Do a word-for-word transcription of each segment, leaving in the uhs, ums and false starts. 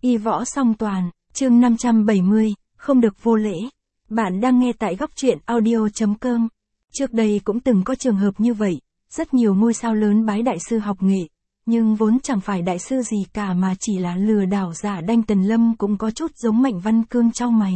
Y võ song toàn, chương năm trăm bảy mươi, không được vô lễ. Bạn đang nghe tại góc truyện audio chấm com. Trước đây cũng từng có trường hợp như vậy, rất nhiều ngôi sao lớn bái đại sư học nghệ, nhưng vốn chẳng phải đại sư gì cả mà chỉ là lừa đảo giả đanh. Tần Lâm cũng có chút giống Mạnh Văn Cương chau mày.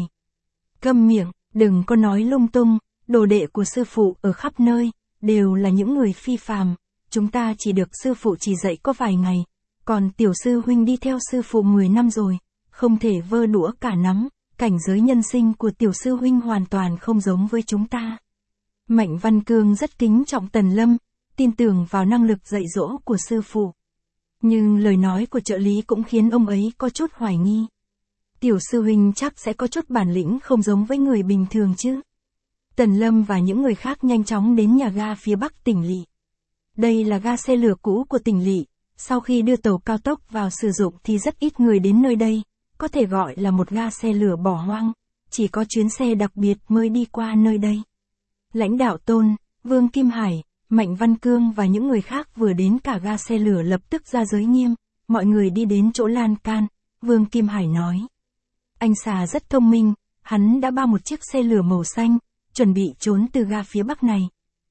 Câm miệng, đừng có nói lung tung, đồ đệ của sư phụ ở khắp nơi, đều là những người phi phàm, chúng ta chỉ được sư phụ chỉ dạy có vài ngày, còn tiểu sư huynh đi theo sư phụ mười năm rồi, không thể vơ đũa cả nắm, cảnh giới nhân sinh của tiểu sư huynh hoàn toàn không giống với chúng ta. Mạnh Văn Cương rất kính trọng Tần Lâm, tin tưởng vào năng lực dạy dỗ của sư phụ. Nhưng lời nói của trợ lý cũng khiến ông ấy có chút hoài nghi. Tiểu sư huynh chắc sẽ có chút bản lĩnh không giống với người bình thường chứ. Tần Lâm và những người khác nhanh chóng đến nhà ga phía bắc tỉnh lỵ. Đây là ga xe lửa cũ của tỉnh lỵ, sau khi đưa tàu cao tốc vào sử dụng thì rất ít người đến nơi đây, có thể gọi là một ga xe lửa bỏ hoang, chỉ có chuyến xe đặc biệt mới đi qua nơi đây. Lãnh đạo Tôn, Vương Kim Hải, Mạnh Văn Cương và những người khác vừa đến cả ga xe lửa lập tức ra giới nghiêm, mọi người đi đến chỗ lan can, Vương Kim Hải nói. Anh Xà rất thông minh, hắn đã bao một chiếc xe lửa màu xanh, chuẩn bị trốn từ ga phía bắc này.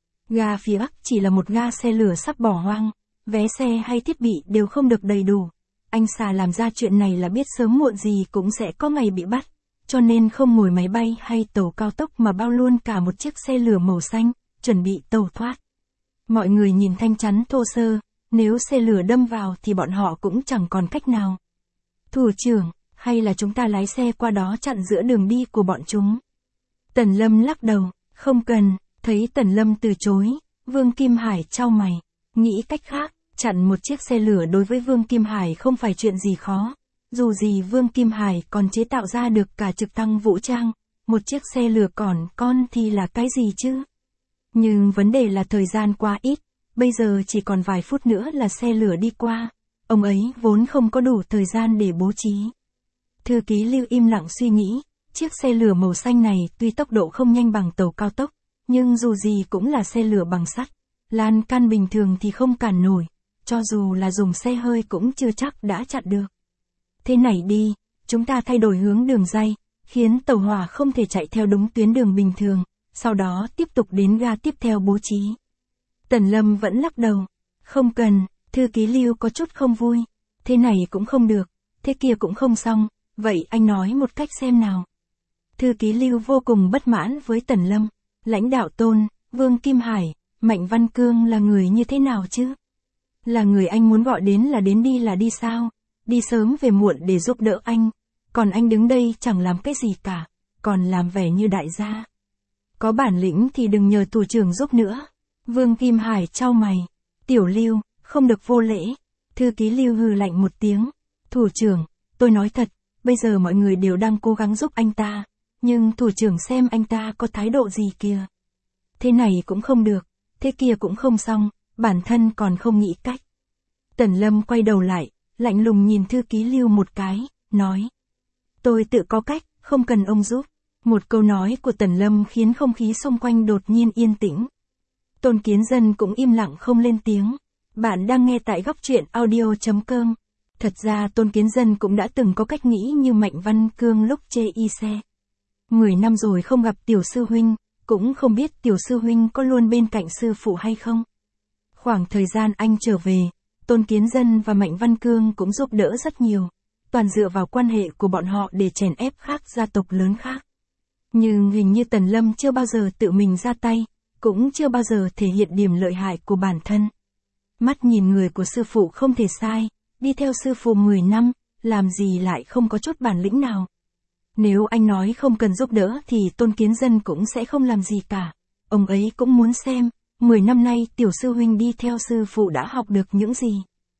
Ga phía bắc chỉ là một ga xe lửa sắp bỏ hoang, vé xe hay thiết bị đều không được đầy đủ. Anh Xà làm ra chuyện này là biết sớm muộn gì cũng sẽ có ngày bị bắt, cho nên không ngồi máy bay hay tàu cao tốc mà bao luôn cả một chiếc xe lửa màu xanh, chuẩn bị tàu thoát. Mọi người nhìn thanh chắn thô sơ, nếu xe lửa đâm vào thì bọn họ cũng chẳng còn cách nào. Thủ trưởng, hay là chúng ta lái xe qua đó chặn giữa đường đi của bọn chúng? Tần Lâm lắc đầu, không cần. Thấy Tần Lâm từ chối, Vương Kim Hải chau mày, nghĩ cách khác, chặn một chiếc xe lửa đối với Vương Kim Hải không phải chuyện gì khó. Dù gì Vương Kim Hải còn chế tạo ra được cả trực thăng vũ trang, một chiếc xe lửa còn con thì là cái gì chứ? Nhưng vấn đề là thời gian quá ít, bây giờ chỉ còn vài phút nữa là xe lửa đi qua, ông ấy vốn không có đủ thời gian để bố trí. Thư ký Lưu im lặng suy nghĩ, chiếc xe lửa màu xanh này tuy tốc độ không nhanh bằng tàu cao tốc, nhưng dù gì cũng là xe lửa bằng sắt, lan can bình thường thì không cản nổi, cho dù là dùng xe hơi cũng chưa chắc đã chặn được. Thế này đi, chúng ta thay đổi hướng đường ray, khiến tàu hỏa không thể chạy theo đúng tuyến đường bình thường, sau đó tiếp tục đến ga tiếp theo bố trí. Tần Lâm vẫn lắc đầu, không cần. Thư ký Lưu có chút không vui, thế này cũng không được, thế kia cũng không xong, vậy anh nói một cách xem nào. Thư ký Lưu vô cùng bất mãn với Tần Lâm. Lãnh đạo Tôn, Vương Kim Hải, Mạnh Văn Cương là người như thế nào chứ? Là người anh muốn gọi đến là đến, đi là đi sao? Đi sớm về muộn để giúp đỡ anh, còn anh đứng đây chẳng làm cái gì cả, còn làm vẻ như đại gia. Có bản lĩnh thì đừng nhờ thủ trưởng giúp nữa. Vương Kim Hải chau mày, Tiểu Lưu, không được vô lễ. Thư ký Lưu hừ lạnh một tiếng, thủ trưởng, tôi nói thật, bây giờ mọi người đều đang cố gắng giúp anh ta. Nhưng thủ trưởng xem anh ta có thái độ gì kìa. Thế này cũng không được, thế kia cũng không xong, bản thân còn không nghĩ cách. Tần Lâm quay đầu lại, lạnh lùng nhìn thư ký Lưu một cái, nói. Tôi tự có cách, không cần ông giúp. Một câu nói của Tần Lâm khiến không khí xung quanh đột nhiên yên tĩnh. Tôn Kiến Dân cũng im lặng không lên tiếng. Bạn đang nghe tại góc truyện audio chấm com. Thật ra Tôn Kiến Dân cũng đã từng có cách nghĩ như Mạnh Văn Cương lúc chê y xe. Mười năm rồi không gặp tiểu sư huynh, cũng không biết tiểu sư huynh có luôn bên cạnh sư phụ hay không. Khoảng thời gian anh trở về, Tôn Kiến Dân và Mạnh Văn Cương cũng giúp đỡ rất nhiều, toàn dựa vào quan hệ của bọn họ để chèn ép các gia tộc lớn khác. Nhưng hình như Tần Lâm chưa bao giờ tự mình ra tay, cũng chưa bao giờ thể hiện điểm lợi hại của bản thân. Mắt nhìn người của sư phụ không thể sai, đi theo sư phụ mười năm, làm gì lại không có chút bản lĩnh nào. Nếu anh nói không cần giúp đỡ thì Tôn Kiến Dân cũng sẽ không làm gì cả. Ông ấy cũng muốn xem, mười năm nay tiểu sư huynh đi theo sư phụ đã học được những gì.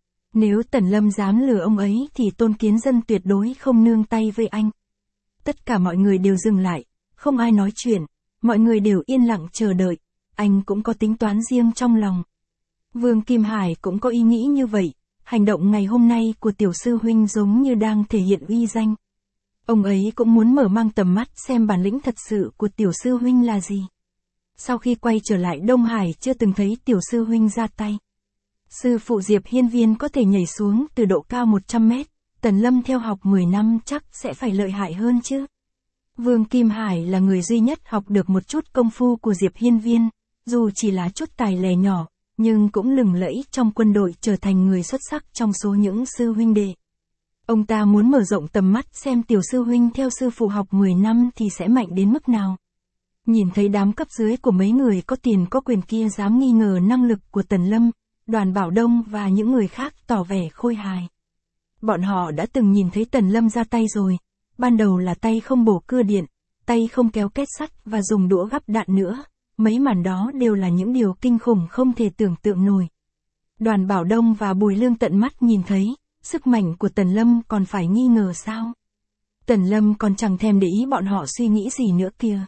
Nếu Tần Lâm dám lừa ông ấy thì Tôn Kiến Dân tuyệt đối không nương tay với anh. Tất cả mọi người đều dừng lại, không ai nói chuyện, mọi người đều yên lặng chờ đợi, anh cũng có tính toán riêng trong lòng. Vương Kim Hải cũng có ý nghĩ như vậy, hành động ngày hôm nay của tiểu sư huynh giống như đang thể hiện uy danh. Ông ấy cũng muốn mở mang tầm mắt xem bản lĩnh thật sự của tiểu sư huynh là gì. Sau khi quay trở lại Đông Hải chưa từng thấy tiểu sư huynh ra tay. Sư phụ Diệp Hiên Viên có thể nhảy xuống từ độ cao một trăm mét, Tần Lâm theo học mười năm chắc sẽ phải lợi hại hơn chứ. Vương Kim Hải là người duy nhất học được một chút công phu của Diệp Hiên Viên, dù chỉ là chút tài lẻ nhỏ, nhưng cũng lừng lẫy trong quân đội trở thành người xuất sắc trong số những sư huynh đệ. Ông ta muốn mở rộng tầm mắt xem tiểu sư huynh theo sư phụ học mười năm thì sẽ mạnh đến mức nào. Nhìn thấy đám cấp dưới của mấy người có tiền có quyền kia dám nghi ngờ năng lực của Tần Lâm, Đoàn Bảo Đông và những người khác tỏ vẻ khôi hài. Bọn họ đã từng nhìn thấy Tần Lâm ra tay rồi, ban đầu là tay không bổ cưa điện, tay không kéo két sắt và dùng đũa gắp đạn nữa, mấy màn đó đều là những điều kinh khủng không thể tưởng tượng nổi. Đoàn Bảo Đông và Bùi Lương tận mắt nhìn thấy, sức mạnh của Tần Lâm còn phải nghi ngờ sao? Tần Lâm còn chẳng thèm để ý bọn họ suy nghĩ gì nữa kìa.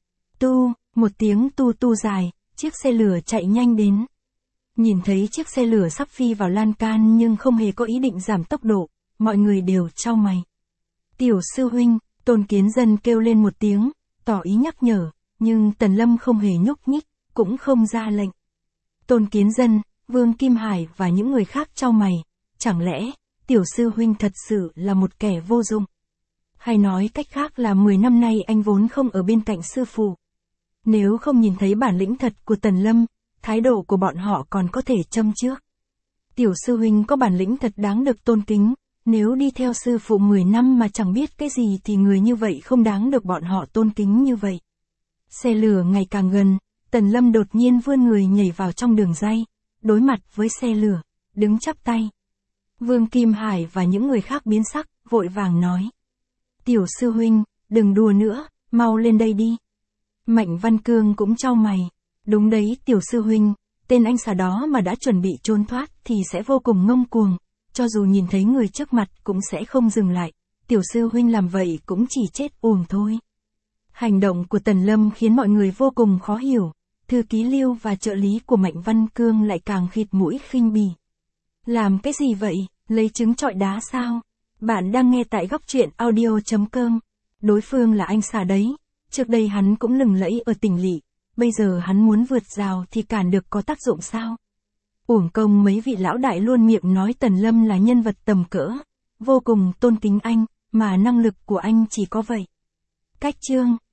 Tu, một tiếng tu tu dài, chiếc xe lửa chạy nhanh đến. Nhìn thấy chiếc xe lửa sắp phi vào lan can nhưng không hề có ý định giảm tốc độ, mọi người đều chau mày. Tiểu sư huynh, Tôn Kiến Dân kêu lên một tiếng, tỏ ý nhắc nhở, nhưng Tần Lâm không hề nhúc nhích, cũng không ra lệnh. Tôn Kiến Dân, Vương Kim Hải và những người khác chau mày, chẳng lẽ, tiểu sư huynh thật sự là một kẻ vô dụng? Hay nói cách khác là mười năm nay anh vốn không ở bên cạnh sư phụ. Nếu không nhìn thấy bản lĩnh thật của Tần Lâm, thái độ của bọn họ còn có thể châm trước. Tiểu sư huynh có bản lĩnh thật đáng được tôn kính, nếu đi theo sư phụ mười năm mà chẳng biết cái gì thì người như vậy không đáng được bọn họ tôn kính như vậy. Xe lửa ngày càng gần, Tần Lâm đột nhiên vươn người nhảy vào trong đường ray, đối mặt với xe lửa, đứng chắp tay. Vương Kim Hải và những người khác biến sắc, vội vàng nói. Tiểu sư huynh, đừng đùa nữa, mau lên đây đi. Mạnh Văn Cương cũng chau mày. Đúng đấy tiểu sư huynh, tên anh xà đó mà đã chuẩn bị trốn thoát thì sẽ vô cùng ngông cuồng, cho dù nhìn thấy người trước mặt cũng sẽ không dừng lại, tiểu sư huynh làm vậy cũng chỉ chết uổng thôi. Hành động của Tần Lâm khiến mọi người vô cùng khó hiểu, thư ký Lưu và trợ lý của Mạnh Văn Cương lại càng khịt mũi khinh bỉ. Làm cái gì vậy, lấy trứng trọi đá sao? Bạn đang nghe tại góc truyện audio chấm com. Đối phương là anh xà đấy, trước đây hắn cũng lừng lẫy ở tỉnh lỵ, bây giờ hắn muốn vượt rào thì cản được có tác dụng sao? Uổng công mấy vị lão đại luôn miệng nói Tần Lâm là nhân vật tầm cỡ, vô cùng tôn kính anh, mà năng lực của anh chỉ có vậy. Cách chương